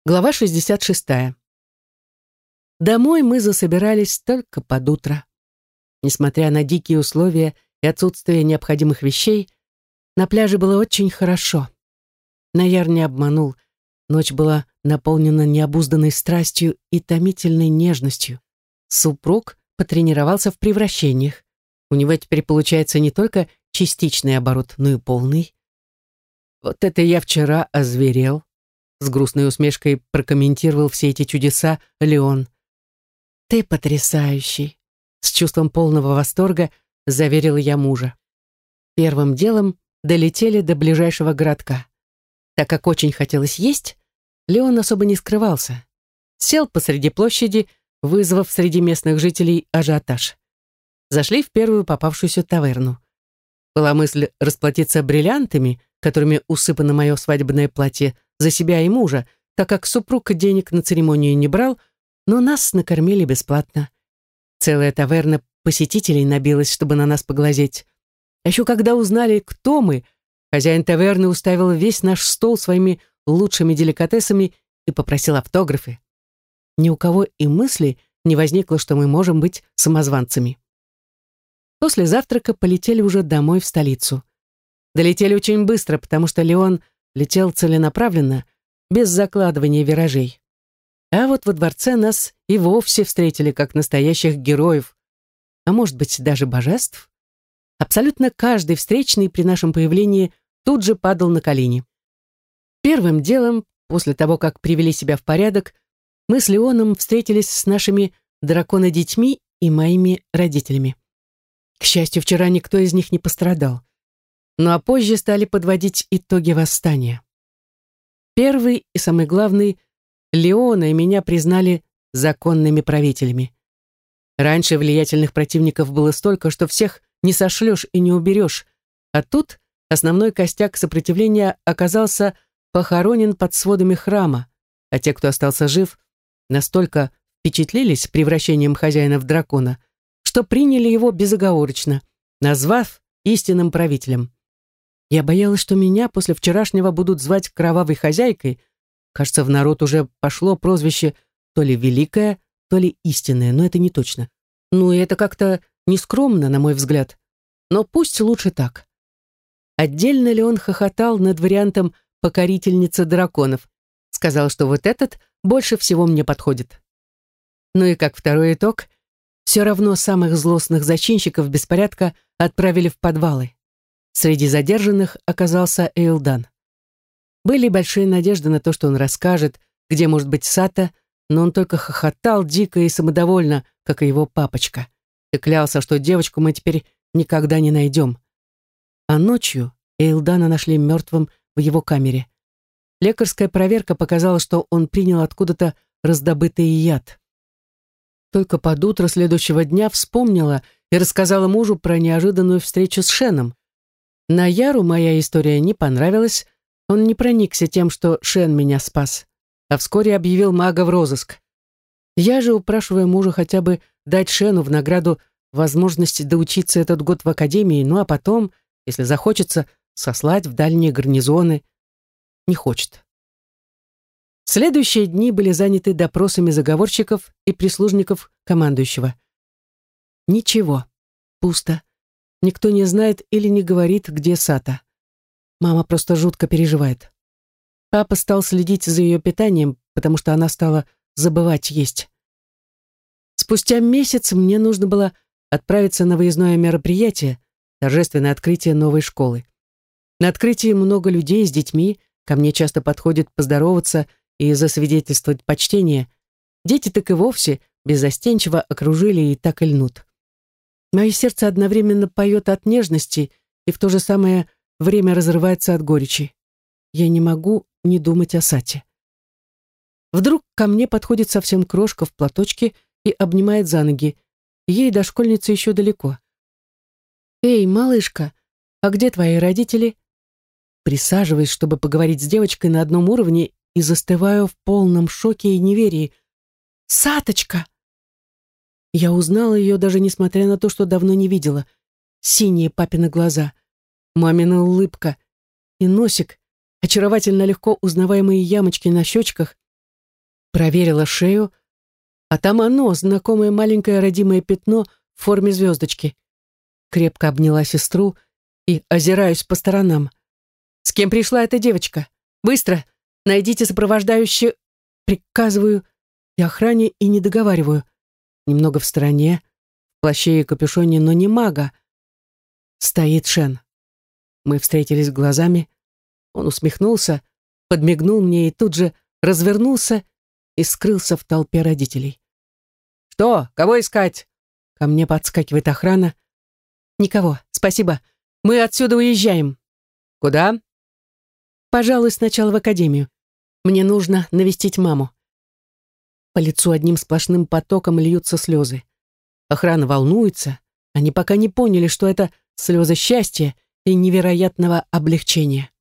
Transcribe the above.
Глава 66. Домой мы засобирались только под утро. Несмотря на дикие условия и отсутствие необходимых вещей, на пляже было очень хорошо. Наяр не обманул. Ночь была наполнена необузданной страстью и томительной нежностью. Супруг потренировался в превращениях. У него теперь получается не только частичный оборот, но и полный. «Вот это я вчера озверел», — с грустной усмешкой прокомментировал все эти чудеса Леон. «Ты потрясающий», — с чувством полного восторга заверила я мужа. Первым делом долетели до ближайшего городка. Так как очень хотелось есть, Леон особо не скрывался. Сел посреди площади, вызвав среди местных жителей ажиотаж. Зашли в первую попавшуюся таверну. Была мысль расплатиться бриллиантами, которыми усыпано мое свадебное платье, за себя и мужа, так как супруг денег на церемонию не брал, но нас накормили бесплатно. Целая таверна посетителей набилась, чтобы на нас поглазеть. А еще когда узнали, кто мы, хозяин таверны уставил весь наш стол своими лучшими деликатесами и попросил автографы. Ни у кого и мысли не возникло, что мы можем быть самозванцами. После завтрака полетели уже домой в столицу. Долетели очень быстро, потому что Леон летел целенаправленно, без закладывания виражей. А вот во дворце нас и вовсе встретили как настоящих героев, а может быть даже божеств. Абсолютно каждый встречный при нашем появлении тут же падал на колени. Первым делом, после того, как привели себя в порядок, мы с Леоном встретились с нашими драконодетьми и моими родителями. К счастью, вчера никто из них не пострадал. Ну а позже стали подводить итоги восстания. Первый и самый главный, Леона и меня признали законными правителями. Раньше влиятельных противников было столько, что всех не сошлешь и не уберешь, а тут основной костяк сопротивления оказался похоронен под сводами храма, а те, кто остался жив, настолько впечатлились превращением хозяина в дракона, что приняли его безоговорочно, назвав истинным правителем. Я боялась, что меня после вчерашнего будут звать кровавой хозяйкой. Кажется, в народ уже пошло прозвище то ли великая, то ли истинная, но это не точно. Ну и это как-то нескромно, на мой взгляд. Но пусть лучше так. Отдельно ли он хохотал над вариантом покорительницы драконов. Сказал, что вот этот больше всего мне подходит. Ну и как второй итог, все равно самых злостных зачинщиков беспорядка отправили в подвалы. Среди задержанных оказался Эйлдан. Были большие надежды на то, что он расскажет, где может быть Сата, но он только хохотал дико и самодовольно, как и его папочка, и клялся, что девочку мы теперь никогда не найдем. А ночью Эйлдана нашли мертвым в его камере. Лекарская проверка показала, что он принял откуда-то раздобытый яд. Только под утро следующего дня вспомнила и рассказала мужу про неожиданную встречу с Шеном. Наяру моя история не понравилась, он не проникся тем, что Шен меня спас, а вскоре объявил мага в розыск. Я же, упрашивая мужа хотя бы дать Шену в награду возможность доучиться этот год в академии, ну а потом, если захочется, сослать в дальние гарнизоны, не хочет. Следующие дни были заняты допросами заговорщиков и прислужников командующего. Ничего, пусто. Никто не знает или не говорит, где Сата. Мама просто жутко переживает. Папа стал следить за ее питанием, потому что она стала забывать есть. Спустя месяц мне нужно было отправиться на выездное мероприятие, торжественное открытие новой школы. На открытии много людей с детьми, ко мне часто подходят поздороваться и засвидетельствовать почтение. Дети так и вовсе беззастенчиво окружили и так и льнут. Мое сердце одновременно поет от нежности и в то же самое время разрывается от горечи. Я не могу не думать о Сате. Вдруг ко мне подходит совсем крошка в платочке и обнимает за ноги. Ей до школьницы еще далеко. «Эй, малышка, а где твои родители?» Присаживаюсь, чтобы поговорить с девочкой на одном уровне, и застываю в полном шоке и неверии. «Саточка!» Я узнала ее, даже несмотря на то, что давно не видела. Синие папины глаза, мамина улыбка и носик, очаровательно легко узнаваемые ямочки на щечках, Проверила шею, а там оно, знакомое маленькое родимое пятно в форме звездочки. Крепко обняла сестру и озираюсь по сторонам. С кем пришла эта девочка? Быстро! Найдите сопровождающую. Приказываю и охране, и не договариваю. Немного в стороне, в плаще и капюшоне, но не мага. Стоит Шен. Мы встретились глазами. Он усмехнулся, подмигнул мне и тут же развернулся и скрылся в толпе родителей. «Что? Кого искать?» Ко мне подскакивает охрана. «Никого, спасибо. Мы отсюда уезжаем». «Куда?» «Пожалуй, сначала в академию. Мне нужно навестить маму». По лицу одним сплошным потоком льются слезы. Охрана волнуется. Они пока не поняли, что это слезы счастья и невероятного облегчения.